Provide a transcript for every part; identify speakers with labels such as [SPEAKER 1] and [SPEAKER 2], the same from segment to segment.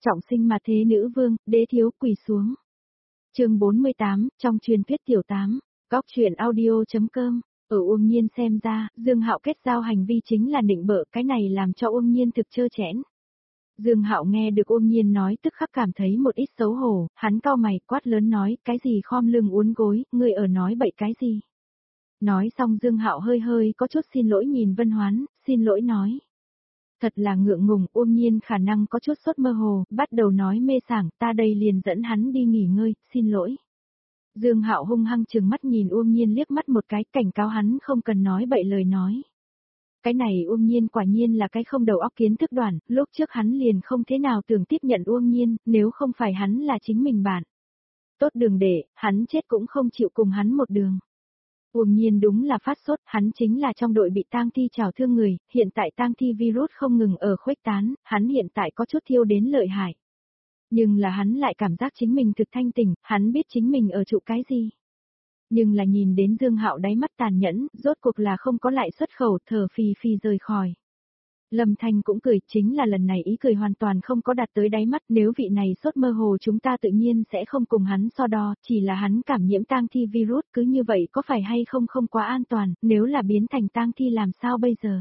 [SPEAKER 1] Trọng sinh mà thế nữ vương, đế thiếu quỳ xuống. Chương 48, trong truyền thuyết tiểu tám, góc truyện audio.com. Ở Uông Nhiên xem ra, Dương Hạo kết giao hành vi chính là nịnh bợ, cái này làm cho Uông Nhiên thực trơ trẽn. Dương Hạo nghe được Uông Nhiên nói tức khắc cảm thấy một ít xấu hổ, hắn cau mày quát lớn nói, cái gì khom lưng uốn gối, ngươi ở nói bậy cái gì? Nói xong Dương Hạo hơi hơi có chút xin lỗi nhìn Vân Hoán, xin lỗi nói. Thật là ngượng ngùng, Uông Nhiên khả năng có chút sốt mơ hồ, bắt đầu nói mê sảng, ta đây liền dẫn hắn đi nghỉ ngơi, xin lỗi. Dương Hạo hung hăng trừng mắt nhìn Uông Nhiên liếc mắt một cái, cảnh cáo hắn không cần nói bậy lời nói. Cái này Uông Nhiên quả nhiên là cái không đầu óc kiến thức đoạn, lúc trước hắn liền không thế nào tưởng tiếp nhận Uông Nhiên, nếu không phải hắn là chính mình bạn. Tốt đường để, hắn chết cũng không chịu cùng hắn một đường. Uông Nhiên đúng là phát sốt, hắn chính là trong đội bị tang thi trào thương người, hiện tại tang thi virus không ngừng ở khuếch tán, hắn hiện tại có chút thiêu đến lợi hại. Nhưng là hắn lại cảm giác chính mình thực thanh tỉnh, hắn biết chính mình ở trụ cái gì. Nhưng là nhìn đến Dương Hạo đáy mắt tàn nhẫn, rốt cuộc là không có lại xuất khẩu, thở phì phì rời khỏi. Lâm Thanh cũng cười, chính là lần này ý cười hoàn toàn không có đạt tới đáy mắt, nếu vị này sốt mơ hồ chúng ta tự nhiên sẽ không cùng hắn so đo, chỉ là hắn cảm nhiễm tang thi virus, cứ như vậy có phải hay không không quá an toàn, nếu là biến thành tang thi làm sao bây giờ?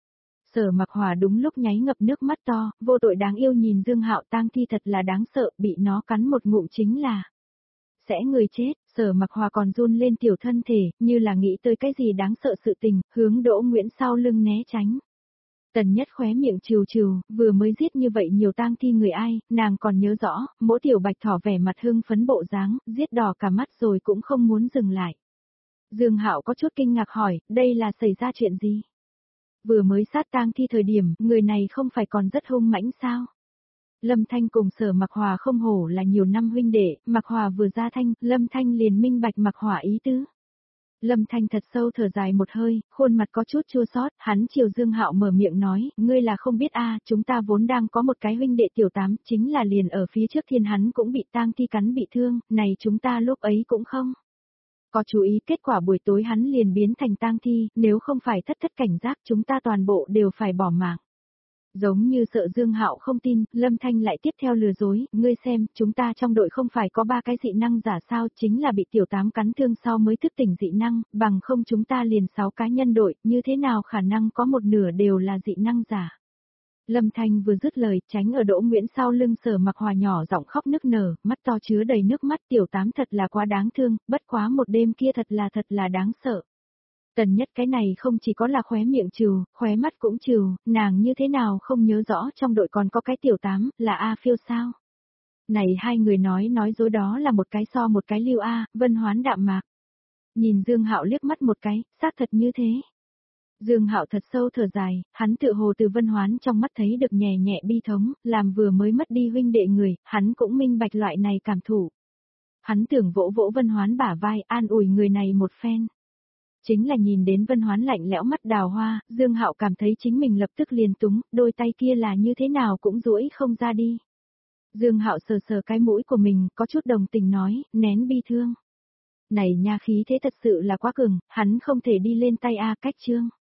[SPEAKER 1] Sở Mặc Hòa đúng lúc nháy ngập nước mắt to, vô tội đáng yêu nhìn Dương Hạo, tang thi thật là đáng sợ, bị nó cắn một ngụm chính là sẽ người chết. Sở Mặc Hòa còn run lên tiểu thân thể, như là nghĩ tới cái gì đáng sợ sự tình, hướng Đỗ Nguyễn sau lưng né tránh. Tần Nhất khóe miệng trừ trừ, vừa mới giết như vậy nhiều tang thi người ai, nàng còn nhớ rõ, mỗi tiểu bạch thỏ vẻ mặt hưng phấn bộ dáng, giết đỏ cả mắt rồi cũng không muốn dừng lại. Dương Hạo có chút kinh ngạc hỏi, đây là xảy ra chuyện gì? Vừa mới sát tang thi thời điểm, người này không phải còn rất hung mãnh sao? Lâm Thanh cùng Sở Mặc Hòa không hổ là nhiều năm huynh đệ, Mặc Hòa vừa ra thanh, Lâm Thanh liền minh bạch Mặc Hòa ý tứ. Lâm Thanh thật sâu thở dài một hơi, khuôn mặt có chút chua xót, hắn chiều Dương Hạo mở miệng nói, ngươi là không biết chúng ta vốn đang có một cái huynh đệ tiểu tám, chính là liền ở phía trước thiên hắn cũng bị tang thi cắn bị thương, này chúng ta lúc ấy cũng không có chú ý, kết quả buổi tối hắn liền biến thành tang thi, nếu không phải thất cảnh giác chúng ta toàn bộ đều phải bỏ mạng. Giống như sợ Dương Hạo không tin, Lâm Thanh lại tiếp theo lừa dối, ngươi xem, chúng ta trong đội không phải có 3 cái dị năng giả sao, chính là bị tiểu tám cắn thương sau mới thức tỉnh dị năng, bằng không chúng ta liền 6 cá nhân đội, như thế nào khả năng có một nửa đều là dị năng giả. Lâm Thanh vừa dứt lời, tránh ở Đỗ Nguyễn sau lưng Sở Mặc Hòa nhỏ giọng khóc nức nở, mắt to chứa đầy nước mắt, tiểu tám thật là quá đáng thương, bất quá một đêm kia thật là đáng sợ. Tần Nhất cái này không chỉ có là khóe miệng trừ, khóe mắt cũng trừ, nàng như thế nào không nhớ rõ trong đội còn có cái tiểu tám, là A Phiêu sao? Này hai người nói dối đó là một cái so một cái lưu A, Vân Hoán đạm mạc. Nhìn Dương Hạo liếc mắt một cái, xác thật như thế. Dương Hạo thật sâu thở dài, hắn tự hồ từ Vân Hoán trong mắt thấy được nhẹ nhẹ bi thống, làm vừa mới mất đi huynh đệ người, hắn cũng minh bạch loại này cảm thụ. Hắn tưởng vỗ vỗ Vân Hoán bả vai, an ủi người này một phen. Chính là nhìn đến Vân Hoán lạnh lẽo mắt đào hoa, Dương Hạo cảm thấy chính mình lập tức liền túng, đôi tay kia là như thế nào cũng duỗi không ra đi. Dương Hạo sờ sờ cái mũi của mình, có chút đồng tình nói, nén bi thương. Này nha khí thế thật sự là quá cường, hắn không thể đi lên tay cách chương.